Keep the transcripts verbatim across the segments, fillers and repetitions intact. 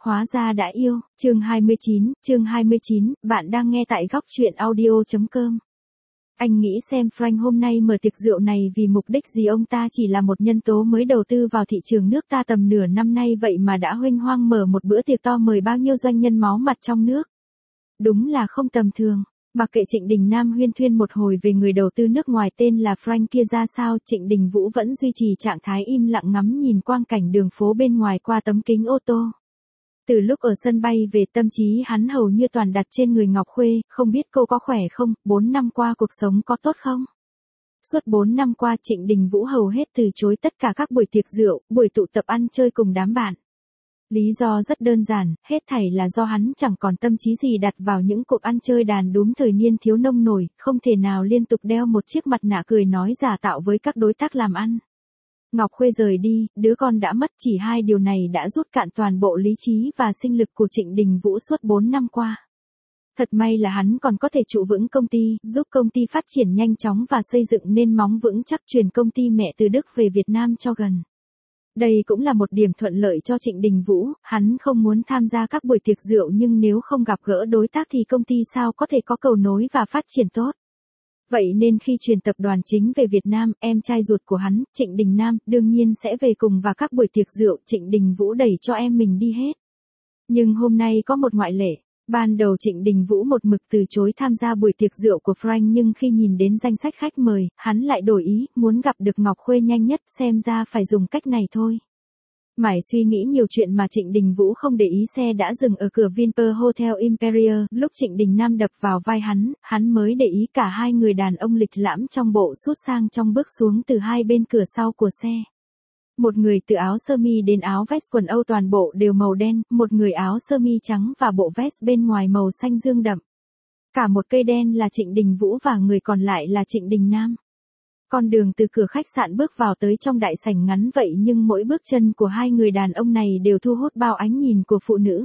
Hóa ra đã yêu, chương hai mươi chín, chương hai mươi chín, bạn đang nghe tại góc truyện audio.com. Anh nghĩ xem Frank hôm nay mở tiệc rượu này vì mục đích gì? Ông ta chỉ là một nhân tố mới đầu tư vào thị trường nước ta tầm nửa năm nay vậy mà đã huênh hoang mở một bữa tiệc to mời bao nhiêu doanh nhân máu mặt trong nước. Đúng là không tầm thường. Mặc kệ Trịnh Đình Nam huyên thuyên một hồi về người đầu tư nước ngoài tên là Frank kia ra sao, Trịnh Đình Vũ vẫn duy trì trạng thái im lặng ngắm nhìn quang cảnh đường phố bên ngoài qua tấm kính ô tô. Từ lúc ở sân bay về, tâm trí hắn hầu như toàn đặt trên người Ngọc Khuê, không biết cô có khỏe không, bốn năm qua cuộc sống có tốt không? Suốt bốn năm qua Trịnh Đình Vũ hầu hết từ chối tất cả các buổi tiệc rượu, buổi tụ tập ăn chơi cùng đám bạn. Lý do rất đơn giản, hết thảy là do hắn chẳng còn tâm trí gì đặt vào những cuộc ăn chơi đàn đúm thời niên thiếu nông nổi, không thể nào liên tục đeo một chiếc mặt nạ cười nói giả tạo với các đối tác làm ăn. Ngọc Khuê rời đi, đứa con đã mất, chỉ hai điều này đã rút cạn toàn bộ lý trí và sinh lực của Trịnh Đình Vũ suốt bốn năm qua. Thật may là hắn còn có thể trụ vững công ty, giúp công ty phát triển nhanh chóng và xây dựng nên móng vững chắc chuyển công ty mẹ từ Đức về Việt Nam cho gần. Đây cũng là một điểm thuận lợi cho Trịnh Đình Vũ, hắn không muốn tham gia các buổi tiệc rượu nhưng nếu không gặp gỡ đối tác thì công ty sao có thể có cầu nối và phát triển tốt. Vậy nên khi chuyển tập đoàn chính về Việt Nam, em trai ruột của hắn, Trịnh Đình Nam, đương nhiên sẽ về cùng và các buổi tiệc rượu Trịnh Đình Vũ đẩy cho em mình đi hết. Nhưng hôm nay có một ngoại lệ. Ban đầu Trịnh Đình Vũ một mực từ chối tham gia buổi tiệc rượu của Frank nhưng khi nhìn đến danh sách khách mời, hắn lại đổi ý, muốn gặp được Ngọc Khuê nhanh nhất, xem ra phải dùng cách này thôi. Mãi suy nghĩ nhiều chuyện mà Trịnh Đình Vũ không để ý xe đã dừng ở cửa Vinpearl Hotel Imperial, lúc Trịnh Đình Nam đập vào vai hắn, hắn mới để ý cả hai người đàn ông lịch lãm trong bộ sút sang trong bước xuống từ hai bên cửa sau của xe. Một người từ áo sơ mi đến áo vest quần Âu toàn bộ đều màu đen, một người áo sơ mi trắng và bộ vest bên ngoài màu xanh dương đậm. Cả một cây đen là Trịnh Đình Vũ và người còn lại là Trịnh Đình Nam. Con đường từ cửa khách sạn bước vào tới trong đại sảnh ngắn vậy nhưng mỗi bước chân của hai người đàn ông này đều thu hút bao ánh nhìn của phụ nữ.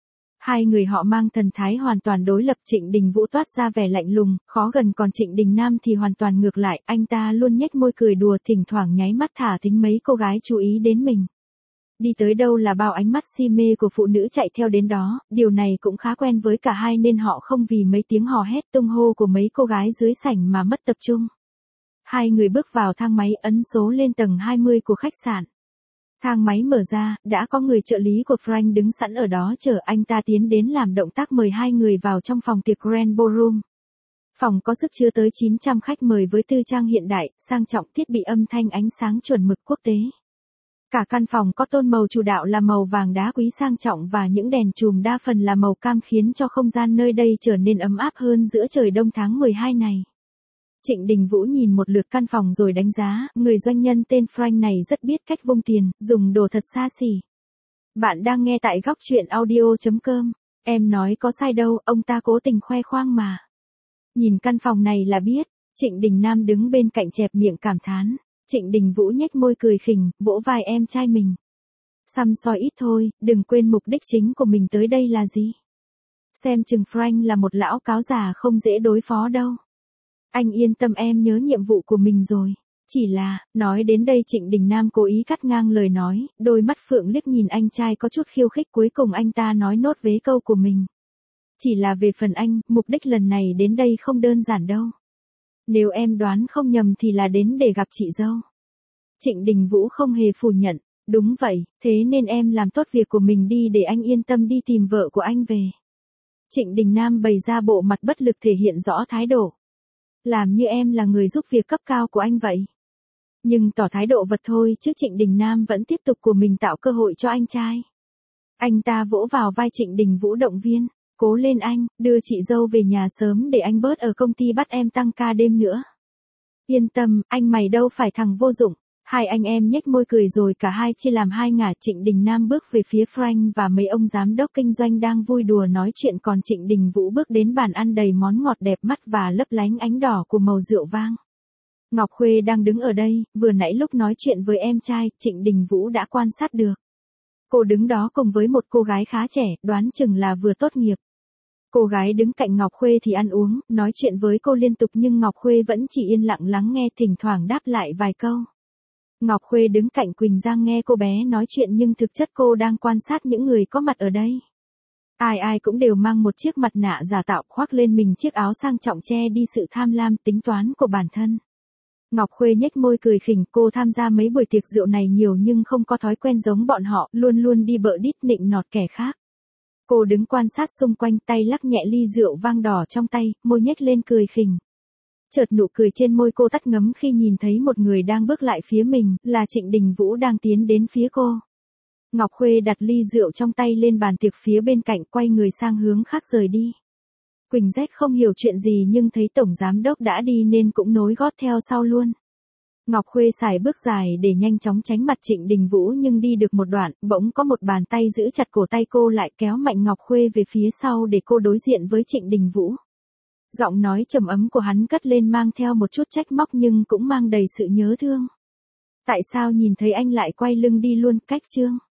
Hai người họ mang thần thái hoàn toàn đối lập, Trịnh Đình Vũ toát ra vẻ lạnh lùng, khó gần, còn Trịnh Đình Nam thì hoàn toàn ngược lại, anh ta luôn nhếch môi cười đùa, thỉnh thoảng nháy mắt thả thính mấy cô gái chú ý đến mình. Đi tới đâu là bao ánh mắt si mê của phụ nữ chạy theo đến đó, điều này cũng khá quen với cả hai nên họ không vì mấy tiếng hò hét tung hô của mấy cô gái dưới sảnh mà mất tập trung. Hai người bước vào thang máy, ấn số lên tầng hai mươi của khách sạn. Thang máy mở ra, đã có người trợ lý của Frank đứng sẵn ở đó chờ, anh ta tiến đến làm động tác mời hai người vào trong phòng tiệc Grand Ballroom. Phòng có sức chứa tới chín trăm khách mời với tư trang hiện đại, sang trọng, thiết bị âm thanh ánh sáng chuẩn mực quốc tế. Cả căn phòng có tôn màu chủ đạo là màu vàng đá quý sang trọng và những đèn chùm đa phần là màu cam khiến cho không gian nơi đây trở nên ấm áp hơn giữa trời đông tháng mười hai này. Trịnh Đình Vũ nhìn một lượt căn phòng rồi đánh giá, người doanh nhân tên Frank này rất biết cách vung tiền, dùng đồ thật xa xỉ. Bạn đang nghe tại góc truyện audio.com. Em nói có sai đâu, ông ta cố tình khoe khoang mà. Nhìn căn phòng này là biết. Trịnh Đình Nam đứng bên cạnh chẹp miệng cảm thán. Trịnh Đình Vũ nhếch môi cười khỉnh, vỗ vai em trai mình. Xăm soi ít thôi, đừng quên mục đích chính của mình tới đây là gì. Xem chừng Frank là một lão cáo già không dễ đối phó đâu. Anh yên tâm, em nhớ nhiệm vụ của mình rồi. Chỉ là, nói đến đây Trịnh Đình Nam cố ý cắt ngang lời nói, đôi mắt phượng liếc nhìn anh trai có chút khiêu khích, cuối cùng anh ta nói nốt vế câu của mình. Chỉ là về phần anh, mục đích lần này đến đây không đơn giản đâu. Nếu em đoán không nhầm thì là đến để gặp chị dâu. Trịnh Đình Vũ không hề phủ nhận, đúng vậy, thế nên em làm tốt việc của mình đi để anh yên tâm đi tìm vợ của anh về. Trịnh Đình Nam bày ra bộ mặt bất lực thể hiện rõ thái độ. Làm như em là người giúp việc cấp cao của anh vậy. Nhưng tỏ thái độ vật thôi chứ Trịnh Đình Nam vẫn tiếp tục của mình tạo cơ hội cho anh trai. Anh ta vỗ vào vai Trịnh Đình Vũ động viên, cố lên anh, đưa chị dâu về nhà sớm để anh bớt ở công ty bắt em tăng ca đêm nữa. Yên tâm, anh mày đâu phải thằng vô dụng. Hai anh em nhếch môi cười rồi cả hai chia làm hai ngả. Trịnh Đình Nam bước về phía Frank và mấy ông giám đốc kinh doanh đang vui đùa nói chuyện, còn Trịnh Đình Vũ bước đến bàn ăn đầy món ngọt đẹp mắt và lấp lánh ánh đỏ của màu rượu vang. Ngọc Khuê đang đứng ở đây, vừa nãy lúc nói chuyện với em trai, Trịnh Đình Vũ đã quan sát được. Cô đứng đó cùng với một cô gái khá trẻ, đoán chừng là vừa tốt nghiệp. Cô gái đứng cạnh Ngọc Khuê thì ăn uống, nói chuyện với cô liên tục nhưng Ngọc Khuê vẫn chỉ yên lặng lắng nghe, thỉnh thoảng đáp lại vài câu. Ngọc Khuê đứng cạnh Quỳnh Giang nghe cô bé nói chuyện nhưng thực chất cô đang quan sát những người có mặt ở đây. Ai ai cũng đều mang một chiếc mặt nạ giả tạo khoác lên mình chiếc áo sang trọng che đi sự tham lam tính toán của bản thân. Ngọc Khuê nhếch môi cười khỉnh, cô tham gia mấy buổi tiệc rượu này nhiều nhưng không có thói quen giống bọn họ, luôn luôn đi bợ đít nịnh nọt kẻ khác. Cô đứng quan sát xung quanh, tay lắc nhẹ ly rượu vang đỏ trong tay, môi nhếch lên cười khỉnh. Chợt nụ cười trên môi cô tắt ngấm khi nhìn thấy một người đang bước lại phía mình, là Trịnh Đình Vũ đang tiến đến phía cô. Ngọc Khuê đặt ly rượu trong tay lên bàn tiệc phía bên cạnh, quay người sang hướng khác rời đi. Quỳnh Rách không hiểu chuyện gì nhưng thấy tổng giám đốc đã đi nên cũng nối gót theo sau luôn. Ngọc Khuê xài bước dài để nhanh chóng tránh mặt Trịnh Đình Vũ nhưng đi được một đoạn, bỗng có một bàn tay giữ chặt cổ tay cô lại kéo mạnh Ngọc Khuê về phía sau để cô đối diện với Trịnh Đình Vũ. Giọng nói trầm ấm của hắn cất lên mang theo một chút trách móc nhưng cũng mang đầy sự nhớ thương. Tại sao nhìn thấy anh lại quay lưng đi luôn, cách Trương?